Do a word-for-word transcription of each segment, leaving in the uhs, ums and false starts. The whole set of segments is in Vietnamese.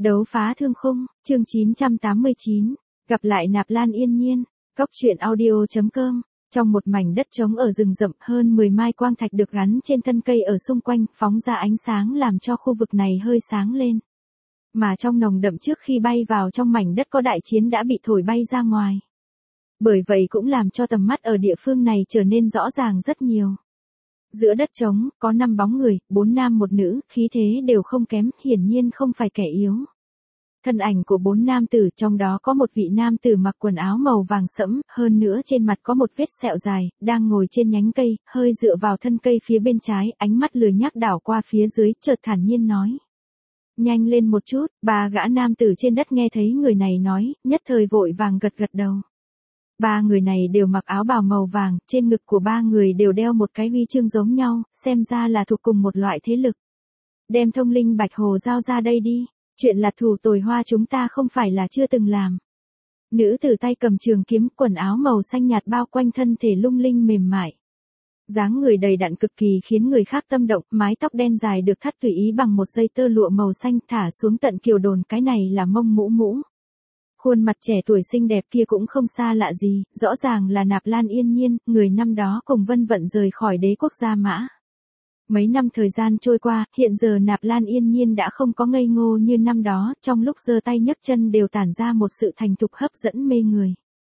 Đấu phá thương khung, chương chín trăm tám mươi chín, gặp lại Nạp Lan Yên Nhiên, Cốc truyện audio.com. Trong một mảnh đất trống ở rừng rậm, hơn mười mai quang thạch được gắn trên thân cây ở xung quanh, phóng ra ánh sáng làm cho khu vực này hơi sáng lên. Mà trong nồng đậm trước khi bay vào trong mảnh đất có đại chiến đã bị thổi bay ra ngoài. Bởi vậy cũng làm cho tầm mắt ở địa phương này trở nên rõ ràng rất nhiều. Giữa đất trống, có năm bóng người, bốn nam một nữ, khí thế đều không kém, hiển nhiên không phải kẻ yếu. Thân ảnh của bốn nam tử, trong đó có một vị nam tử mặc quần áo màu vàng sẫm, hơn nữa trên mặt có một vết sẹo dài, đang ngồi trên nhánh cây, hơi dựa vào thân cây phía bên trái, ánh mắt lười nhác đảo qua phía dưới, chợt thản nhiên nói. Nhanh lên một chút, ba gã nam tử trên đất nghe thấy người này nói, nhất thời vội vàng gật gật đầu. Ba người này đều mặc áo bào màu vàng, trên ngực của ba người đều đeo một cái huy chương giống nhau, xem ra là thuộc cùng một loại thế lực. Đem thông linh bạch hồ giao ra đây đi, chuyện là thủ tồi hoa chúng ta không phải là chưa từng làm. Nữ tử tay cầm trường kiếm, quần áo màu xanh nhạt bao quanh thân thể lung linh mềm mại. Dáng người đầy đặn cực kỳ khiến người khác tâm động, mái tóc đen dài được thắt tùy ý bằng một dây tơ lụa màu xanh thả xuống tận kiều đồn, cái này là mông mũ mũ. Khuôn mặt trẻ tuổi xinh đẹp kia cũng không xa lạ gì, rõ ràng là Nạp Lan Yên Nhiên, người năm đó cùng Vân Vận rời khỏi đế quốc Gia Mã. Mấy năm thời gian trôi qua, hiện giờ Nạp Lan Yên Nhiên đã không có ngây ngô như năm đó, trong lúc giơ tay nhấc chân đều tản ra một sự thành thục hấp dẫn mê người.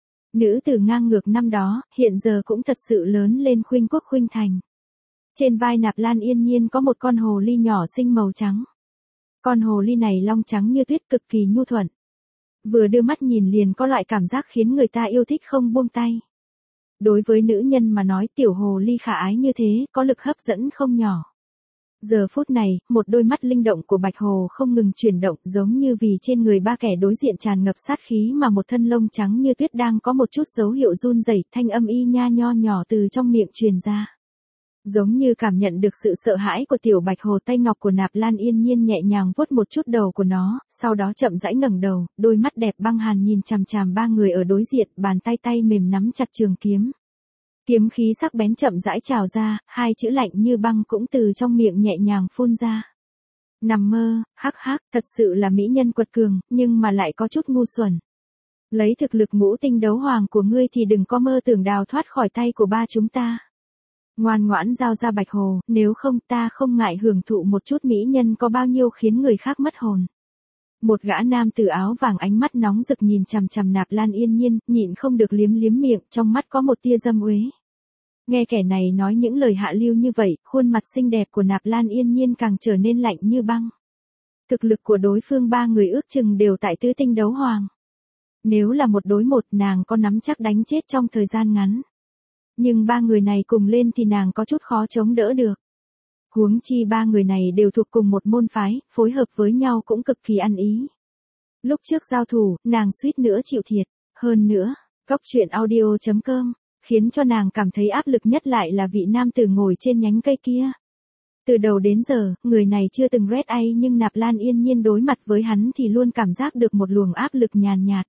Nữ tử ngang ngược năm đó, hiện giờ cũng thật sự lớn lên khuynh quốc khuynh thành. Trên vai Nạp Lan Yên Nhiên có một con hồ ly nhỏ xinh màu trắng. Con hồ ly này long trắng như tuyết, cực kỳ nhu thuận. Vừa đưa mắt nhìn liền có loại cảm giác khiến người ta yêu thích không buông tay. Đối với nữ nhân mà nói, tiểu hồ ly khả ái như thế, có lực hấp dẫn không nhỏ. Giờ phút này, một đôi mắt linh động của bạch hồ không ngừng chuyển động, giống như vì trên người ba kẻ đối diện tràn ngập sát khí mà một thân lông trắng như tuyết đang có một chút dấu hiệu run rẩy, thanh âm y nha nho nhỏ từ trong miệng truyền ra. Giống như cảm nhận được sự sợ hãi của tiểu bạch hồ, tay ngọc của Nạp Lan Yên Nhiên nhẹ nhàng vuốt một chút đầu của nó, sau đó chậm rãi ngẩng đầu, đôi mắt đẹp băng hàn nhìn chằm chằm ba người ở đối diện, bàn tay tay mềm nắm chặt trường kiếm. Kiếm khí sắc bén chậm rãi trào ra, hai chữ lạnh như băng cũng từ trong miệng nhẹ nhàng phun ra. Nằm mơ, hắc hắc, thật sự là mỹ nhân quật cường, nhưng mà lại có chút ngu xuẩn. Lấy thực lực ngũ tinh đấu hoàng của ngươi thì đừng có mơ tưởng đào thoát khỏi tay của ba chúng ta. Ngoan ngoãn giao ra bạch hồ, nếu không ta không ngại hưởng thụ một chút mỹ nhân có bao nhiêu khiến người khác mất hồn. Một gã nam tử áo vàng ánh mắt nóng rực nhìn chằm chằm Nạp Lan Yên Nhiên, nhịn không được liếm liếm miệng, trong mắt có một tia dâm uế. Nghe kẻ này nói những lời hạ lưu như vậy, khuôn mặt xinh đẹp của Nạp Lan Yên Nhiên càng trở nên lạnh như băng. Thực lực của đối phương ba người ước chừng đều tại tứ tinh đấu hoàng. Nếu là một đối một, nàng có nắm chắc đánh chết trong thời gian ngắn. Nhưng ba người này cùng lên thì nàng có chút khó chống đỡ được. Huống chi ba người này đều thuộc cùng một môn phái, phối hợp với nhau cũng cực kỳ ăn ý. Lúc trước giao thủ, nàng suýt nữa chịu thiệt. Hơn nữa, Cốc truyện audio.com, khiến cho nàng cảm thấy áp lực nhất lại là vị nam tử ngồi trên nhánh cây kia. Từ đầu đến giờ, người này chưa từng red ai nhưng Nạp Lan Yên Nhiên đối mặt với hắn thì luôn cảm giác được một luồng áp lực nhàn nhạt.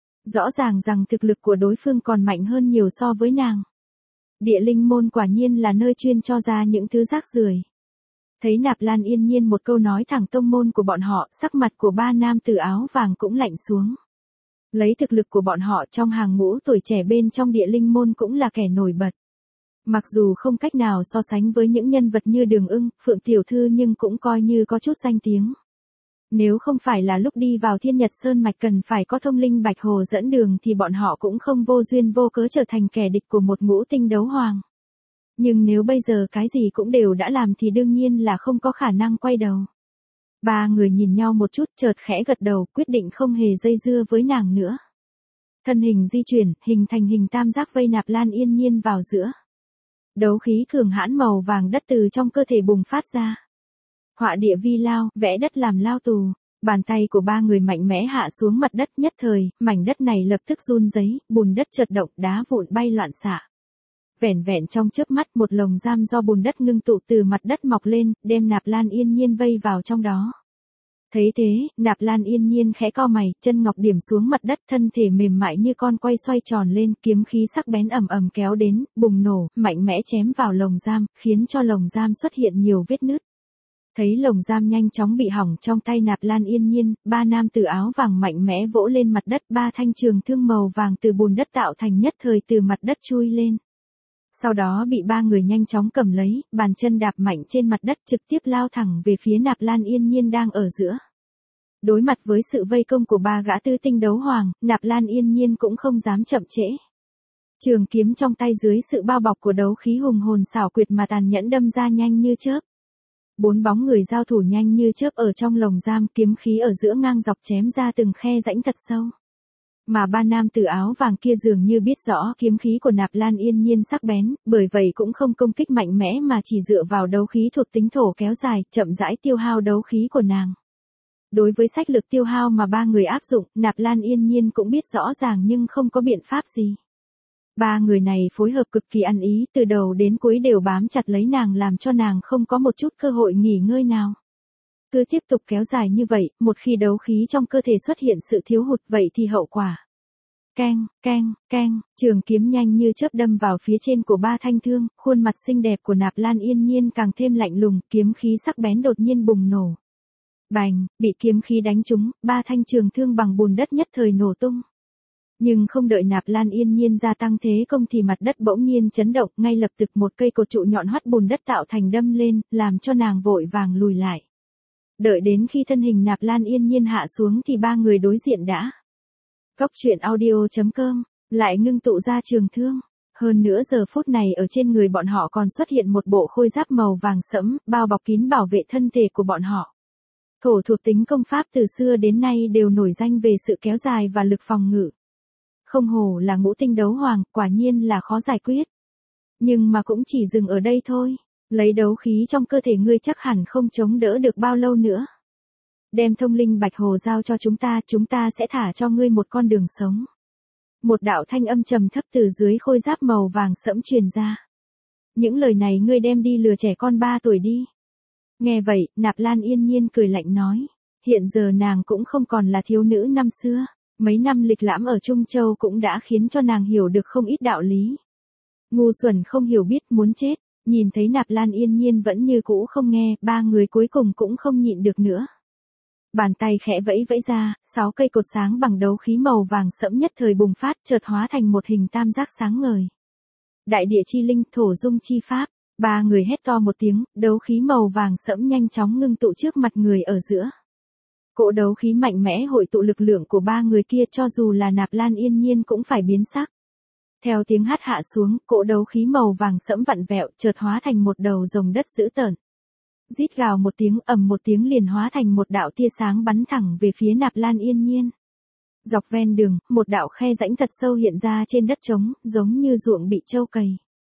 Rõ ràng rằng thực lực của đối phương còn mạnh hơn nhiều so với nàng. Địa linh môn quả nhiên là nơi chuyên cho ra những thứ rác rưởi. Thấy Nạp Lan Yên Nhiên một câu nói thẳng tông môn của bọn họ, sắc mặt của ba nam tử áo vàng cũng lạnh xuống. Lấy thực lực của bọn họ trong hàng ngũ tuổi trẻ bên trong địa linh môn cũng là kẻ nổi bật. Mặc dù không cách nào so sánh với những nhân vật như Đường Ưng, Phượng Tiểu Thư nhưng cũng coi như có chút danh tiếng. Nếu không phải là lúc đi vào Thiên Nhật Sơn Mạch cần phải có thông linh bạch hồ dẫn đường thì bọn họ cũng không vô duyên vô cớ trở thành kẻ địch của một ngũ tinh đấu hoàng. Nhưng nếu bây giờ cái gì cũng đều đã làm thì đương nhiên là không có khả năng quay đầu. Ba người nhìn nhau một chút chợt khẽ gật đầu, quyết định không hề dây dưa với nàng nữa. Thân hình di chuyển, hình thành hình tam giác vây Nạp Lan Yên Nhiên vào giữa. Đấu khí cường hãn màu vàng đất từ trong cơ thể bùng phát ra. Họa địa vi lao, vẽ đất làm lao tù. Bàn tay của ba người mạnh mẽ hạ xuống mặt đất, nhất thời, mảnh đất này lập tức run rẩy, bùn đất chợt động, đá vụn bay loạn xạ. Vẻn vẹn trong chớp mắt một lồng giam do bùn đất ngưng tụ từ mặt đất mọc lên, đem Nạp Lan Yên Nhiên vây vào trong đó. Thấy thế, Nạp Lan Yên Nhiên khẽ cau mày, chân ngọc điểm xuống mặt đất, thân thể mềm mại như con quay xoay tròn lên, kiếm khí sắc bén ầm ầm kéo đến, bùng nổ, mạnh mẽ chém vào lồng giam, khiến cho lồng giam xuất hiện nhiều vết nứt. Thấy lồng giam nhanh chóng bị hỏng trong tay Nạp Lan Yên Nhiên, ba nam tử áo vàng mạnh mẽ vỗ lên mặt đất, ba thanh trường thương màu vàng từ bùn đất tạo thành nhất thời từ mặt đất chui lên. Sau đó bị ba người nhanh chóng cầm lấy, bàn chân đạp mạnh trên mặt đất trực tiếp lao thẳng về phía Nạp Lan Yên Nhiên đang ở giữa. Đối mặt với sự vây công của ba gã tứ tinh đấu hoàng, Nạp Lan Yên Nhiên cũng không dám chậm trễ. Trường kiếm trong tay dưới sự bao bọc của đấu khí hùng hồn xảo quyệt mà tàn nhẫn đâm ra nhanh như chớp. Bốn bóng người giao thủ nhanh như chớp ở trong lồng giam, kiếm khí ở giữa ngang dọc chém ra từng khe rãnh thật sâu. Mà ba nam tử áo vàng kia dường như biết rõ kiếm khí của Nạp Lan Yên Nhiên sắc bén, bởi vậy cũng không công kích mạnh mẽ mà chỉ dựa vào đấu khí thuộc tính thổ kéo dài, chậm rãi tiêu hao đấu khí của nàng. Đối với sách lược tiêu hao mà ba người áp dụng, Nạp Lan Yên Nhiên cũng biết rõ ràng nhưng không có biện pháp gì. Ba người này phối hợp cực kỳ ăn ý, từ đầu đến cuối đều bám chặt lấy nàng làm cho nàng không có một chút cơ hội nghỉ ngơi nào. Cứ tiếp tục kéo dài như vậy, một khi đấu khí trong cơ thể xuất hiện sự thiếu hụt vậy thì hậu quả. Keng, keng, keng, trường kiếm nhanh như chớp đâm vào phía trên của ba thanh thương, khuôn mặt xinh đẹp của Nạp Lan Yên Nhiên càng thêm lạnh lùng, kiếm khí sắc bén đột nhiên bùng nổ. Bành, bị kiếm khí đánh trúng, ba thanh trường thương bằng bùn đất nhất thời nổ tung. Nhưng không đợi Nạp Lan Yên Nhiên gia tăng thế công thì mặt đất bỗng nhiên chấn động, ngay lập tức một cây cột trụ nhọn hoắt bùn đất tạo thành đâm lên, làm cho nàng vội vàng lùi lại. Đợi đến khi thân hình Nạp Lan Yên Nhiên hạ xuống thì ba người đối diện đã. Cốc truyện audio chấm com, lại ngưng tụ ra trường thương. Hơn nữa giờ phút này ở trên người bọn họ còn xuất hiện một bộ khôi giáp màu vàng sẫm, bao bọc kín bảo vệ thân thể của bọn họ. Thổ thuộc tính công pháp từ xưa đến nay đều nổi danh về sự kéo dài và lực phòng ngự. Không hổ là ngũ tinh đấu hoàng, quả nhiên là khó giải quyết. Nhưng mà cũng chỉ dừng ở đây thôi. Lấy đấu khí trong cơ thể ngươi chắc hẳn không chống đỡ được bao lâu nữa. Đem thông linh bạch hồ giao cho chúng ta, chúng ta sẽ thả cho ngươi một con đường sống. Một đạo thanh âm trầm thấp từ dưới khôi giáp màu vàng sẫm truyền ra. Những lời này ngươi đem đi lừa trẻ con ba tuổi đi. Nghe vậy, Nạp Lan Yên Nhiên cười lạnh nói. Hiện giờ nàng cũng không còn là thiếu nữ năm xưa. Mấy năm lịch lãm ở Trung Châu cũng đã khiến cho nàng hiểu được không ít đạo lý. Ngu xuẩn không hiểu biết muốn chết, nhìn thấy Nạp Lan Yên Nhiên vẫn như cũ không nghe, ba người cuối cùng cũng không nhịn được nữa. Bàn tay khẽ vẫy vẫy ra, sáu cây cột sáng bằng đấu khí màu vàng sẫm nhất thời bùng phát, chợt hóa thành một hình tam giác sáng ngời. Đại địa chi linh, thổ dung chi pháp, ba người hét to một tiếng, đấu khí màu vàng sẫm nhanh chóng ngưng tụ trước mặt người ở giữa. Cỗ đấu khí mạnh mẽ hội tụ lực lượng của ba người kia, cho dù là Nạp Lan Yên Nhiên cũng phải biến sắc. Theo tiếng hát hạ xuống, cỗ đấu khí màu vàng sẫm vặn vẹo, chợt hóa thành một đầu rồng đất dữ tợn. Rít gào một tiếng, ầm một tiếng liền hóa thành một đạo tia sáng bắn thẳng về phía Nạp Lan Yên Nhiên. Dọc ven đường, một đạo khe rãnh thật sâu hiện ra trên đất trống, giống như ruộng bị trâu cày.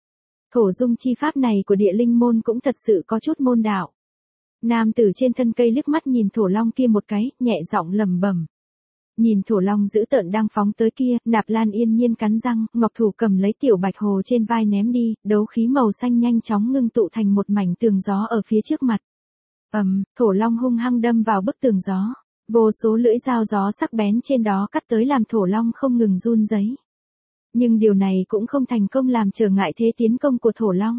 Thổ dung chi pháp này của địa linh môn cũng thật sự có chút môn đạo. Nam tử trên thân cây liếc mắt nhìn thổ long kia một cái, nhẹ giọng lẩm bẩm. Nhìn thổ long dữ tợn đang phóng tới kia, Nạp Lan Yên Nhiên cắn răng, ngọc thủ cầm lấy tiểu bạch hồ trên vai ném đi, đấu khí màu xanh nhanh chóng ngưng tụ thành một mảnh tường gió ở phía trước mặt. Ầm, um, thổ long hung hăng đâm vào bức tường gió, vô số lưỡi dao gió sắc bén trên đó cắt tới làm thổ long không ngừng run rẩy. Nhưng điều này cũng không thành công làm trở ngại thế tiến công của thổ long.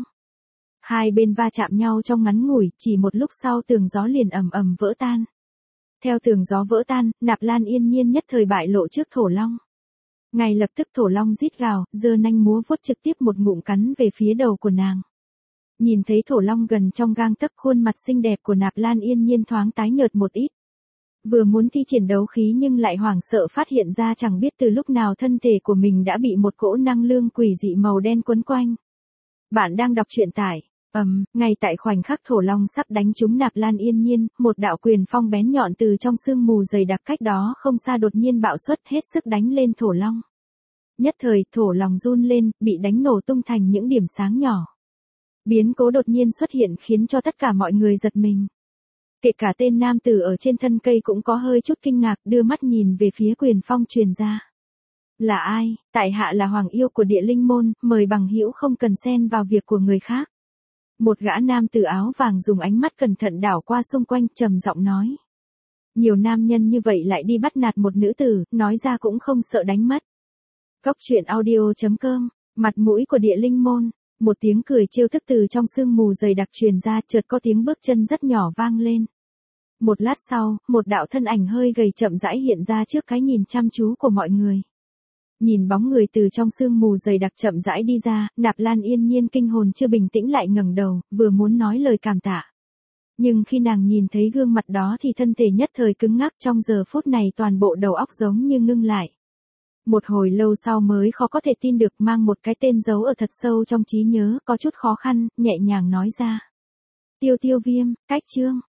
Hai bên va chạm nhau trong ngắn ngủi, chỉ một lúc sau tường gió liền ầm ầm vỡ tan. Theo tường gió vỡ tan, Nạp Lan Yên Nhiên nhất thời bại lộ trước thổ long. Ngay lập tức thổ long rít gào, giơ nanh múa vuốt trực tiếp một ngụm cắn về phía đầu của nàng. Nhìn thấy thổ long gần trong gang tấc, khuôn mặt xinh đẹp của Nạp Lan Yên Nhiên thoáng tái nhợt một ít. Vừa muốn thi triển đấu khí nhưng lại hoảng sợ phát hiện ra chẳng biết từ lúc nào thân thể của mình đã bị một cỗ năng lượng quỷ dị màu đen quấn quanh. Bạn đang đọc truyện tải. Ầm, um, ngay tại khoảnh khắc thổ long sắp đánh trúng Nạp Lan Yên Nhiên, một đạo quyền phong bén nhọn từ trong sương mù dày đặc cách đó không xa đột nhiên bạo xuất, hết sức đánh lên thổ long. Nhất thời, thổ long run lên, bị đánh nổ tung thành những điểm sáng nhỏ. Biến cố đột nhiên xuất hiện khiến cho tất cả mọi người giật mình. Kể cả tên nam tử ở trên thân cây cũng có hơi chút kinh ngạc, đưa mắt nhìn về phía quyền phong truyền ra. Là ai? Tại hạ là hoàng yêu của địa linh môn, mời bằng hữu không cần xen vào việc của người khác. Một gã nam tử áo vàng dùng ánh mắt cẩn thận đảo qua xung quanh, trầm giọng nói. Nhiều nam nhân như vậy lại đi bắt nạt một nữ tử, nói ra cũng không sợ đánh mất. Cốc truyện audio chấm com, mặt mũi của địa linh môn. Một tiếng cười trêu tức từ trong sương mù dày đặc truyền ra, chợt có tiếng bước chân rất nhỏ vang lên. Một lát sau, một đạo thân ảnh hơi gầy chậm rãi hiện ra trước cái nhìn chăm chú của mọi người. Nhìn bóng người từ trong sương mù dày đặc chậm rãi đi ra, Nạp Lan Yên Nhiên kinh hồn chưa bình tĩnh lại ngẩng đầu, vừa muốn nói lời cảm tạ. Nhưng khi nàng nhìn thấy gương mặt đó thì thân thể nhất thời cứng ngắc, trong giờ phút này toàn bộ đầu óc giống như ngưng lại. Một hồi lâu sau mới khó có thể tin được, mang một cái tên giấu ở thật sâu trong trí nhớ, có chút khó khăn, nhẹ nhàng nói ra. Tiêu Tiêu Viêm, Cách Chương.